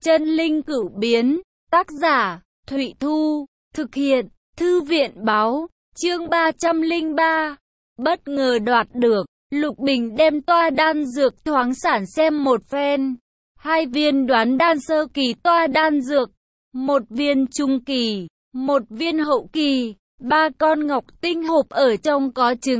Chân linh cửu biến, tác giả, Thụy Thu, thực hiện, Thư viện báo, chương 303. Bất ngờ đoạt được, Lục Bình đem toa đan dược thoáng sản xem một phen. 2 viên đoán đan sơ kỳ toa đan dược, 1 viên trung kỳ, 1 viên hậu kỳ, 3 con ngọc tinh hộp ở trong có chừng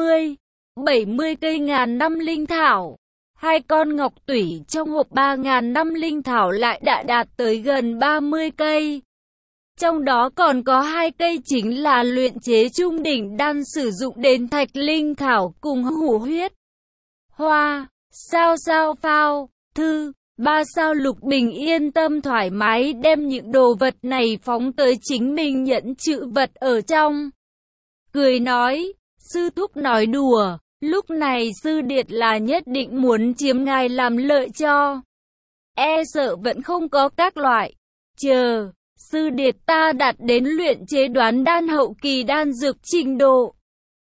60-70 cây ngàn năm linh thảo. 2 con ngọc tủy trong hộp 3.000 năm linh thảo lại đã đạt tới gần 30 cây. Trong đó còn có 2 cây chính là luyện chế trung đỉnh đan sử dụng đến thạch linh thảo cùng hủ huyết hoa. Sao phao, thư, 3 sao. Lục Bình yên tâm thoải mái đem những đồ vật này phóng tới chính mình nhẫn chữ vật ở trong. Cười nói, sư thúc nói đùa. Lúc này sư điệt là nhất định muốn chiếm ngài làm lợi cho. E sợ vẫn không có các loại. Chờ, sư điệt ta đạt đến luyện chế đoán đan hậu kỳ đan dược trình độ.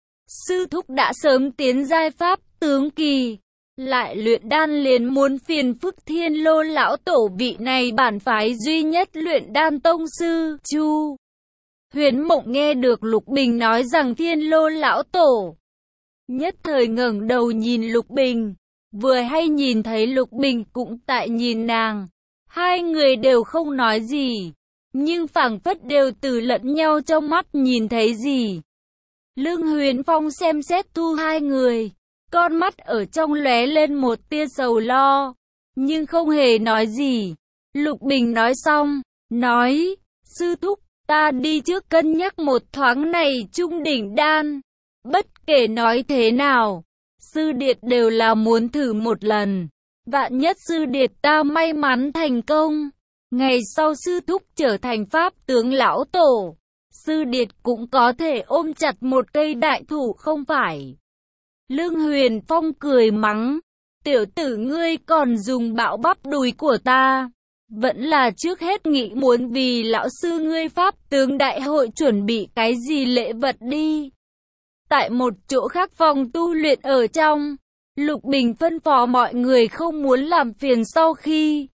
Sư thúc đã sớm tiến giai pháp tướng kỳ. Lại luyện đan liền muốn phiền phức Thiên Lô lão tổ, vị này bản phái duy nhất luyện đan tông sư. Chu Huyền Mộng nghe được Lục Bình nói rằng Thiên Lô lão tổ, nhất thời ngẩng đầu nhìn Lục Bình, vừa hay nhìn thấy Lục Bình cũng tại nhìn nàng. 2 người đều không nói gì, nhưng phảng phất đều từ lẫn nhau trong mắt nhìn thấy gì. Lương Huyền Phong xem xét thu 2 người, con mắt ở trong lóe lên một tia sầu lo, nhưng không hề nói gì. Lục Bình nói xong, nói, sư thúc, ta đi trước cân nhắc một thoáng này trung đỉnh đan. Bất kể nói thế nào, sư điệt đều là muốn thử một lần. Vạn nhất sư điệt ta may mắn thành công, ngày sau sư thúc trở thành pháp tướng lão tổ, sư điệt cũng có thể ôm chặt một cây đại thụ không phải. Lương Huyền Phong cười mắng, tiểu tử ngươi còn dùng bạo bắp đùi của ta. Vẫn là trước hết nghĩ muốn vì lão sư ngươi pháp tướng đại hội chuẩn bị cái gì lễ vật đi. Tại một chỗ khác phòng tu luyện ở trong, Lục Bình phân phó mọi người không muốn làm phiền, sau khi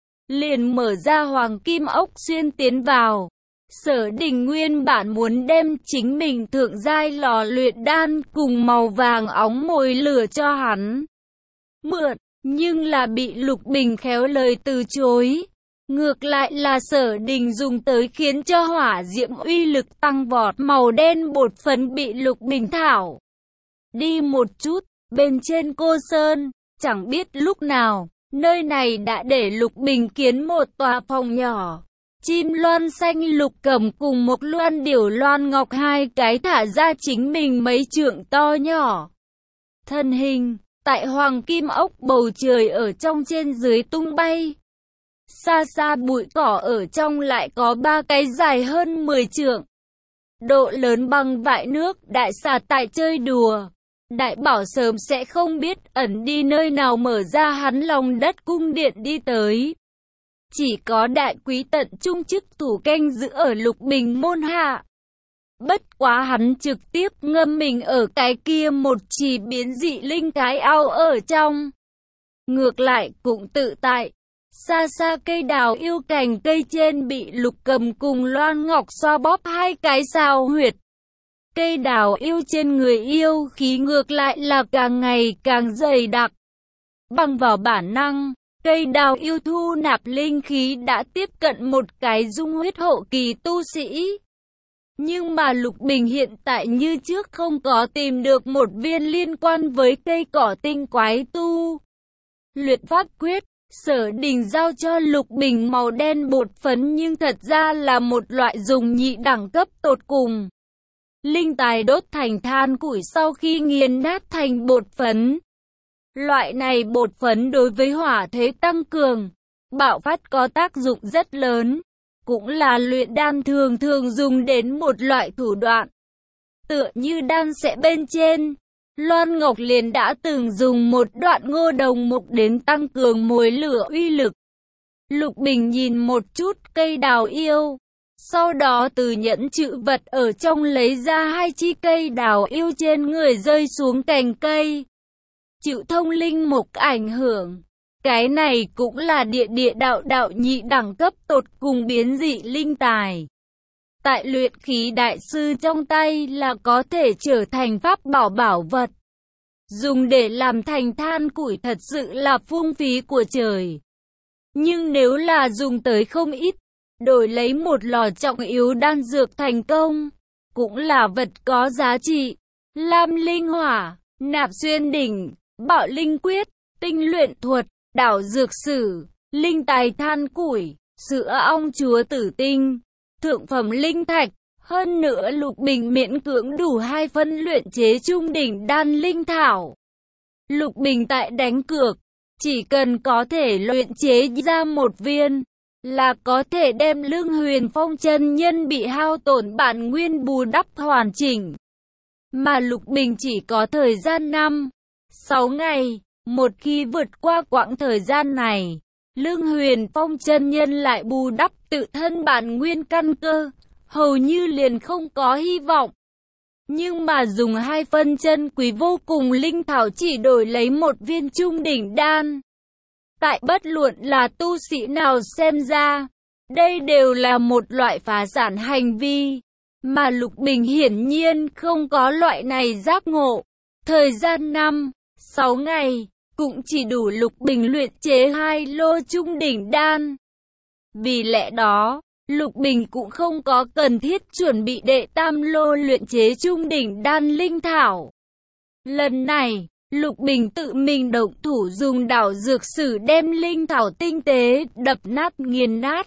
liền mở ra hoàng kim ốc xuyên tiến vào. Sở Đình nguyên bản muốn đem chính mình thượng giai lò luyện đan cùng màu vàng óng mồi lửa cho hắn mượn, nhưng là bị Lục Bình khéo lời từ chối. Ngược lại là Sở Đình dùng tới khiến cho hỏa diễm uy lực tăng vọt. Màu đen bột phấn bị Lục Bình thảo đi một chút, bên trên cô sơn, chẳng biết lúc nào, nơi này đã để Lục Bình kiến một tòa phòng nhỏ. Chim loan xanh lục cầm cùng một loan điểu loan ngọc 2 cái thả ra chính mình mấy trượng to nhỏ. Thân hình, tại hoàng kim ốc bầu trời ở trong trên dưới tung bay. Xa xa bụi cỏ ở trong lại có 3 cái dài hơn 10 trượng. Độ lớn bằng vại nước, đại xà tại chơi đùa. Đại bảo sớm sẽ không biết ẩn đi nơi nào, mở ra hắn lòng đất cung điện đi tới. Chỉ có đại quý tận trung chức thủ canh giữ ở Lục Bình môn hạ. Bất quá hắn trực tiếp ngâm mình ở cái kia một chỉ biến dị linh cái ao ở trong. Ngược lại cũng tự tại. Xa xa cây đào yêu cành cây trên bị Lục Cầm cùng Loan Ngọc xoa bóp 2 cái sao huyệt. Cây đào yêu trên người yêu khí ngược lại là càng ngày càng dày đặc. Bằng vào bản năng, cây đào yêu thu nạp linh khí đã tiếp cận một cái dung huyết hậu kỳ tu sĩ. Nhưng mà Lục Bình hiện tại như trước không có tìm được một viên liên quan với cây cỏ tinh quái tu luyện pháp quyết. Sở Đình giao cho Lục Bình màu đen bột phấn nhưng thật ra là một loại dùng nhị đẳng cấp tột cùng. Linh tài đốt thành than củi sau khi nghiền nát thành bột phấn. Loại này bột phấn đối với hỏa thế tăng cường, bạo phát có tác dụng rất lớn. Cũng là luyện đan thường dùng đến một loại thủ đoạn. Tựa như đan sẽ bên trên, Loan Ngọc liền đã từng dùng một đoạn ngô đồng mục đến tăng cường mồi lửa uy lực. Lục Bình nhìn một chút cây đào yêu, sau đó từ nhẫn chữ vật ở trong lấy ra 2 chi cây đào yêu trên người rơi xuống cành cây. Chịu thông linh mục ảnh hưởng, Cái này cũng là địa đạo nhị đẳng cấp tột cùng biến dị linh tài. Tại luyện khí đại sư trong tay là có thể trở thành pháp bảo vật. Dùng để làm thành than củi thật sự là phung phí của trời. Nhưng nếu là dùng tới không ít, đổi lấy một lò trọng yếu đan dược thành công, cũng là vật có giá trị. Lam linh hỏa, nạp xuyên đỉnh, bạo linh quyết, tinh luyện thuật, đảo dược sử, linh tài than củi, sữa ong chúa tử tinh, thượng phẩm linh thạch. Hơn nữa Lục Bình miễn cưỡng đủ 2 phân luyện chế trung đỉnh đan linh thảo. Lục Bình tại đánh cược, chỉ cần có thể luyện chế ra 1 viên, là có thể đem Lương Huyền Phong chân nhân bị hao tổn bản nguyên bù đắp hoàn chỉnh. Mà Lục Bình chỉ có thời gian 5-6 ngày, một khi vượt qua quãng thời gian này, Lương Huyền Phong chân nhân lại bù đắp tự thân bản nguyên căn cơ, hầu như liền không có hy vọng. Nhưng mà dùng 2 phân chân quý vô cùng linh thảo chỉ đổi lấy 1 viên trung đỉnh đan. Tại bất luận là tu sĩ nào xem ra, đây đều là một loại phá sản hành vi, mà Lục Bình hiển nhiên không có loại này giác ngộ. Thời gian 5-6 ngày, cũng chỉ đủ Lục Bình luyện chế 2 lô trung đỉnh đan. Vì lẽ đó, Lục Bình cũng không có cần thiết chuẩn bị đệ tam lô luyện chế trung đỉnh đan linh thảo. Lần này, Lục Bình tự mình động thủ dùng đảo dược sử đem linh thảo tinh tế đập nát nghiền nát.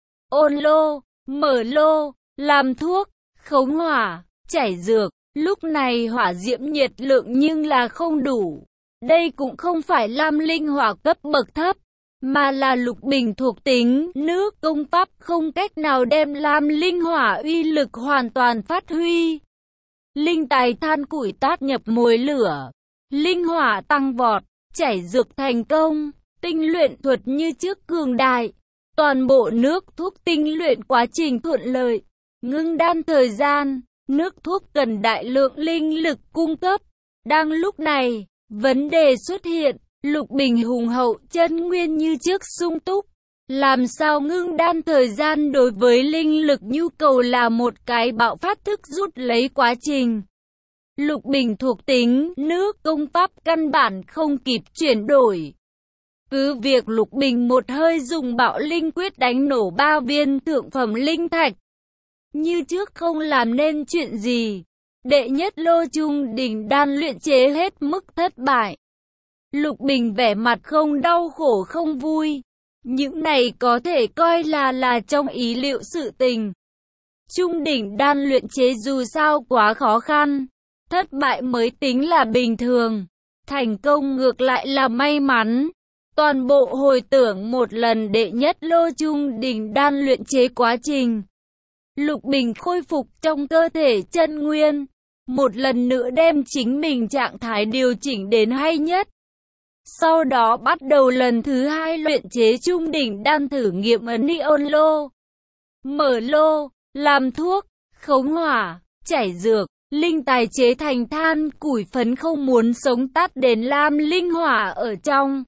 Ôn lô, mở lô, làm thuốc, khống hỏa, chảy dược. Lúc này hỏa diễm nhiệt lượng nhưng là không đủ. Đây cũng không phải lam linh hỏa cấp bậc thấp, mà là Lục Bình thuộc tính nước công pháp không cách nào đem lam linh hỏa uy lực hoàn toàn phát huy. Linh tài than củi tát nhập mồi lửa, linh hỏa tăng vọt, chảy dược thành công, tinh luyện thuật như trước cường đại. Toàn bộ nước thuốc tinh luyện quá trình thuận lợi, ngưng đan thời gian, nước thuốc cần đại lượng linh lực cung cấp. Đang lúc này, vấn đề xuất hiện, Lục Bình hùng hậu chân nguyên như trước sung túc. Làm sao ngưng đan thời gian đối với linh lực nhu cầu là một cái bạo phát thức rút lấy quá trình. Lục Bình thuộc tính nước công pháp căn bản không kịp chuyển đổi. Cứ việc Lục Bình một hơi dùng bạo linh quyết đánh nổ 3 viên thượng phẩm linh thạch, như trước không làm nên chuyện gì. Đệ nhất lô trung đỉnh đan luyện chế hết mức thất bại. Lục Bình vẻ mặt không đau khổ không vui. Những này có thể coi là trong ý liệu sự tình. Trung đỉnh đan luyện chế dù sao quá khó khăn, thất bại mới tính là bình thường, thành công ngược lại là may mắn. Toàn bộ hồi tưởng một lần đệ nhất lô trung đỉnh đan luyện chế quá trình. Lục Bình khôi phục trong cơ thể chân nguyên, một lần nữa đem chính mình trạng thái điều chỉnh đến hay nhất. Sau đó bắt đầu lần thứ 2 luyện chế trung đỉnh đan thử nghiệm ấn ôn lô, mở lô, làm thuốc, khống hỏa, chảy dược, linh tài chế thành than củi phấn không muốn sống tắt đến lam linh hỏa ở trong.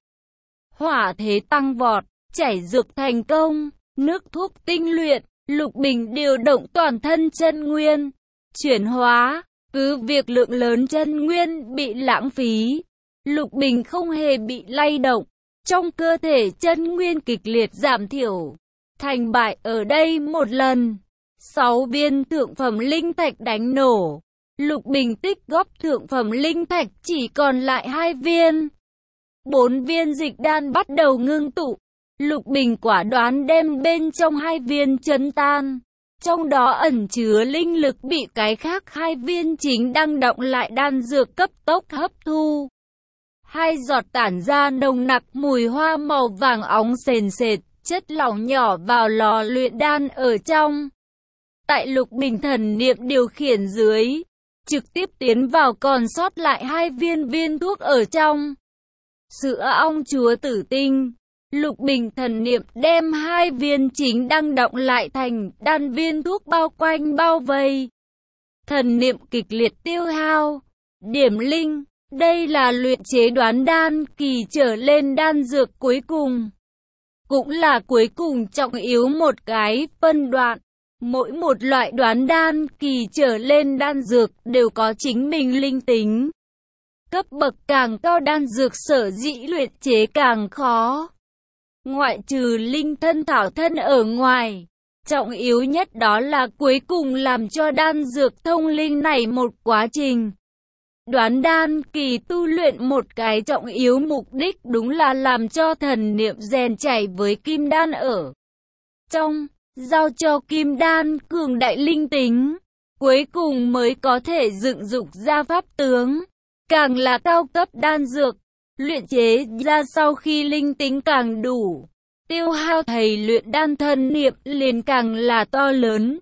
Hỏa thế tăng vọt, chảy dược thành công, nước thuốc tinh luyện, Lục Bình điều động toàn thân chân nguyên, chuyển hóa, cứ việc lượng lớn chân nguyên bị lãng phí. Lục Bình không hề bị lay động, trong cơ thể chân nguyên kịch liệt giảm thiểu, thành bại ở đây một lần. 6 viên thượng phẩm linh thạch đánh nổ, Lục Bình tích góp thượng phẩm linh thạch chỉ còn lại 2 viên. 4 viên dịch đan bắt đầu ngưng tụ, Lục Bình quả đoán đem bên trong 2 viên chấn tan. Trong đó ẩn chứa linh lực bị cái khác 2 viên chính đang động lại đan dược cấp tốc hấp thu. 2 giọt tản ra nồng nặc mùi hoa màu vàng óng sền sệt, chất lỏng nhỏ vào lò luyện đan ở trong. Tại Lục Bình thần niệm điều khiển dưới, trực tiếp tiến vào còn sót lại 2 viên thuốc ở trong. Sữa ong chúa tử tinh, Lục Bình thần niệm đem 2 viên chính đang động lại thành đan viên thuốc bao quanh bao vây. Thần niệm kịch liệt tiêu hao, điểm linh, Đây là luyện chế đoán đan kỳ trở lên đan dược cuối cùng. Cũng là cuối cùng trọng yếu một cái phân đoạn. Mỗi một loại đoán đan kỳ trở lên đan dược đều có chính mình linh tính. Cấp bậc càng cao đan dược sở dĩ luyện chế càng khó. Ngoại trừ linh thân thảo thân ở ngoài, trọng yếu nhất đó là cuối cùng làm cho đan dược thông linh này một quá trình. Đoán đan kỳ tu luyện một cái trọng yếu mục đích đúng là làm cho thần niệm rèn chảy với kim đan ở trong, giao cho kim đan cường đại linh tính, cuối cùng mới có thể dựng dục ra pháp tướng. Càng là cao cấp đan dược, luyện chế ra sau khi linh tính càng đủ, tiêu hao thầy luyện đan thần niệm liền càng là to lớn.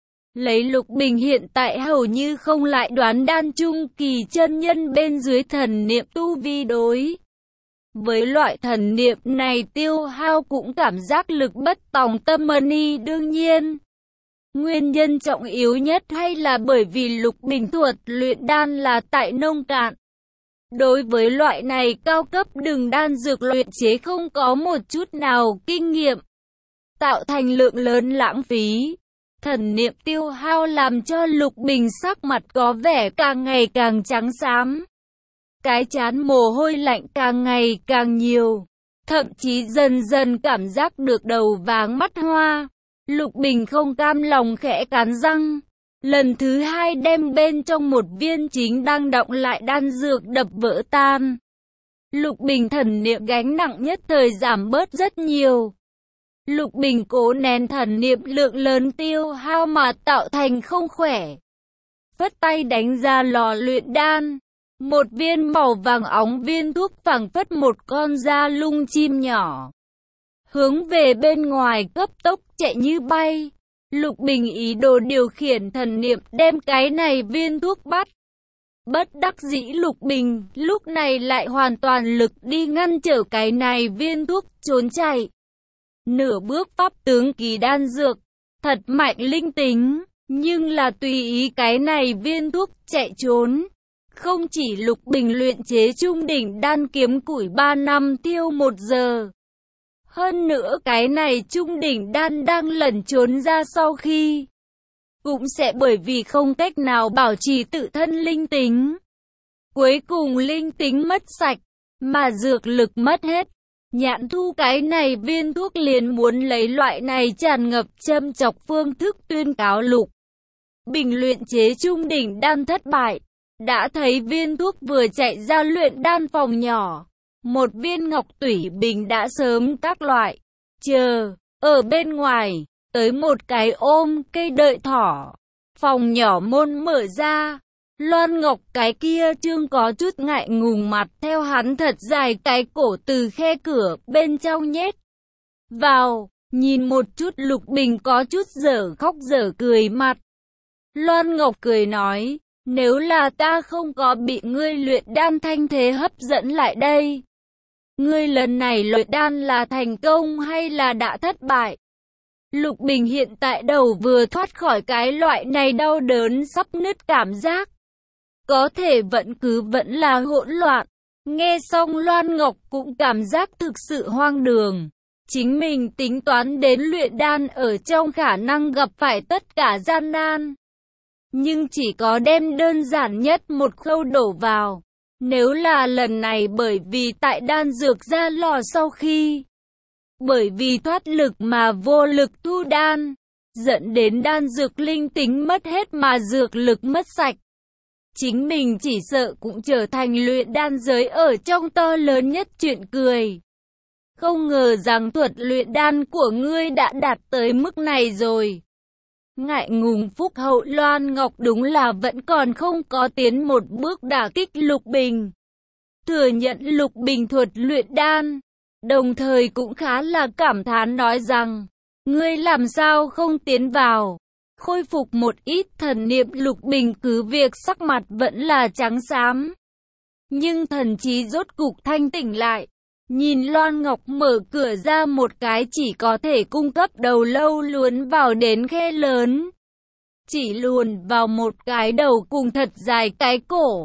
Lấy Lục Bình hiện tại hầu như không lại đoán đan trung kỳ chân nhân bên dưới thần niệm tu vi đối. Với loại thần niệm này tiêu hao cũng cảm giác lực bất tòng tâm ni đương nhiên. Nguyên nhân trọng yếu nhất hay là bởi vì Lục Bình thuật luyện đan là tại nông cạn. Đối với loại này cao cấp đường đan dược luyện chế không có một chút nào kinh nghiệm, tạo thành lượng lớn lãng phí. Thần niệm tiêu hao làm cho Lục Bình sắc mặt có vẻ càng ngày càng trắng xám. Cái trán mồ hôi lạnh càng ngày càng nhiều, thậm chí dần dần cảm giác được đầu váng mắt hoa. Lục Bình không cam lòng khẽ cắn răng, lần thứ hai đem bên trong một viên chính đang đọng lại đan dược đập vỡ tan. Lục Bình thần niệm gánh nặng nhất thời giảm bớt rất nhiều. Lục Bình cố nén thần niệm lượng lớn tiêu hao mà tạo thành không khỏe. Phất tay đánh ra lò luyện đan. Một viên màu vàng óng viên thuốc phảng phất một con da lung chim nhỏ. Hướng về bên ngoài cấp tốc chạy như bay. Lục Bình ý đồ điều khiển thần niệm đem cái này viên thuốc bắt. Bất đắc dĩ Lục Bình lúc này lại hoàn toàn lực đi ngăn trở cái này viên thuốc trốn chạy. Nửa bước pháp tướng kỳ đan dược, thật mạnh linh tính, nhưng là tùy ý cái này viên thuốc chạy trốn. Không chỉ Lục Bình luyện chế trung đỉnh đan kiếm củi 3 năm tiêu 1 giờ. Hơn nữa cái này trung đỉnh đan đang lẩn trốn ra sau khi. Cũng sẽ bởi vì không cách nào bảo trì tự thân linh tính. Cuối cùng linh tính mất sạch, mà dược lực mất hết. Nhạn Thu cái này viên thuốc liền muốn lấy loại này tràn ngập châm chọc phương thức tuyên cáo Lục Bình luyện chế trung đỉnh đan thất bại. Đã thấy viên thuốc vừa chạy ra luyện đan phòng nhỏ. Một viên ngọc tủy bình đã sớm các loại. Chờ, ở bên ngoài, tới một cái ôm cây đợi thỏ. Phòng nhỏ môn mở ra. Loan Ngọc cái kia trương có chút ngại ngùng mặt theo hắn thật dài cái cổ từ khe cửa bên trong nhét vào. Nhìn một chút Lục Bình có chút dở khóc dở cười mặt. Loan Ngọc cười nói. Nếu là ta không có bị ngươi luyện đan thanh thế hấp dẫn lại đây, ngươi lần này luyện đan là thành công hay là đã thất bại? Lục Bình hiện tại đầu vừa thoát khỏi cái loại này đau đớn sắp nứt cảm giác. Có thể vẫn là hỗn loạn. Nghe xong Loan Ngọc cũng cảm giác thực sự hoang đường. Chính mình tính toán đến luyện đan ở trong khả năng gặp phải tất cả gian nan. Nhưng chỉ có đem đơn giản nhất một khâu đổ vào. Nếu là lần này bởi vì tại đan dược ra lò sau khi, bởi vì thoát lực mà vô lực thu đan, dẫn đến đan dược linh tính mất hết mà dược lực mất sạch. Chính mình chỉ sợ cũng trở thành luyện đan giới ở trong to lớn nhất chuyện cười. Không ngờ rằng thuật luyện đan của ngươi đã đạt tới mức này rồi. Ngại ngùng phúc hậu Loan Ngọc đúng là vẫn còn không có tiến một bước đả kích Lục Bình. Thừa nhận Lục Bình thuật luyện đan, đồng thời cũng khá là cảm thán nói rằng, ngươi làm sao không tiến vào, khôi phục một ít thần niệm. Lục Bình cứ việc sắc mặt vẫn là trắng xám, nhưng thần trí rốt cục thanh tỉnh lại. Nhìn Loan Ngọc mở cửa ra một cái chỉ có thể cung cấp đầu lâu luồn vào đến khe lớn. Chỉ luồn vào một cái đầu cùng thật dài cái cổ.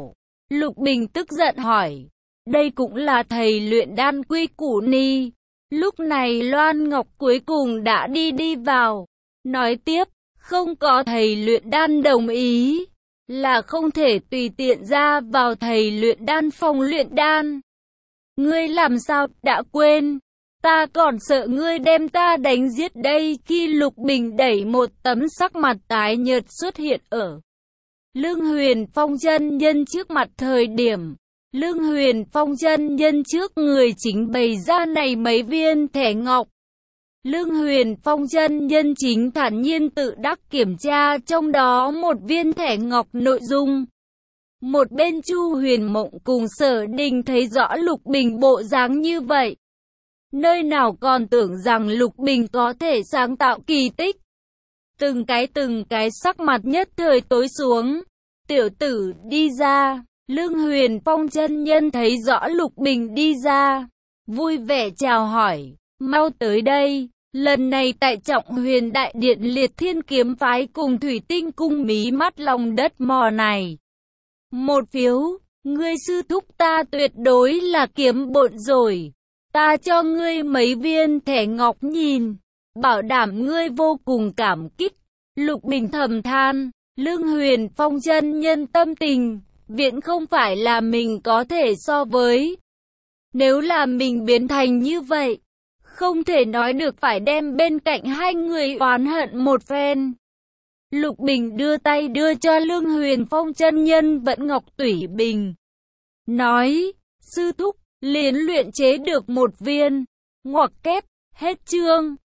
Lục Bình tức giận hỏi. Đây cũng là thầy luyện đan quy củ ni. Lúc này Loan Ngọc cuối cùng đã đi vào. Nói tiếp, không có thầy luyện đan đồng ý, là không thể tùy tiện ra vào thầy luyện đan phòng luyện đan. Ngươi làm sao đã quên? Ta còn sợ ngươi đem ta đánh giết đây. Khi Lục Bình đẩy một tấm sắc mặt tái nhợt xuất hiện ở Lương Huyền Phong chân nhân trước mặt thời điểm, Lương Huyền Phong chân nhân trước người chính bày ra này mấy viên thẻ ngọc. Lương Huyền Phong chân nhân chính thản nhiên tự đắc kiểm tra trong đó một viên thẻ ngọc nội dung. Một bên Chu Huyền Mộng cùng Sở Đình thấy rõ Lục Bình bộ dáng như vậy, nơi nào còn tưởng rằng Lục Bình có thể sáng tạo kỳ tích. Từng cái sắc mặt nhất thời tối xuống. Tiểu tử đi ra. Lương Huyền Phong chân nhân thấy rõ Lục Bình đi ra, vui vẻ chào hỏi, mau tới đây. Lần này tại Trọng Huyền Đại Điện Liệt Thiên Kiếm Phái cùng Thủy Tinh Cung mí mắt lòng đất mò này. Một phiếu, ngươi sư thúc ta tuyệt đối là kiếm bộn rồi. Ta cho ngươi mấy viên thẻ ngọc nhìn, bảo đảm ngươi vô cùng cảm kích. Lục Bình thầm than, Lương Huyền Phong chân nhân tâm tình, viện không phải là mình có thể so với. Nếu là mình biến thành như vậy, không thể nói được phải đem bên cạnh hai người oán hận một phen. Lục Bình đưa tay đưa cho Lương Huyền Phong chân nhân vẫn ngọc tủy bình. Nói, sư thúc, liền luyện chế được một viên. Ngoặc kép, hết chương.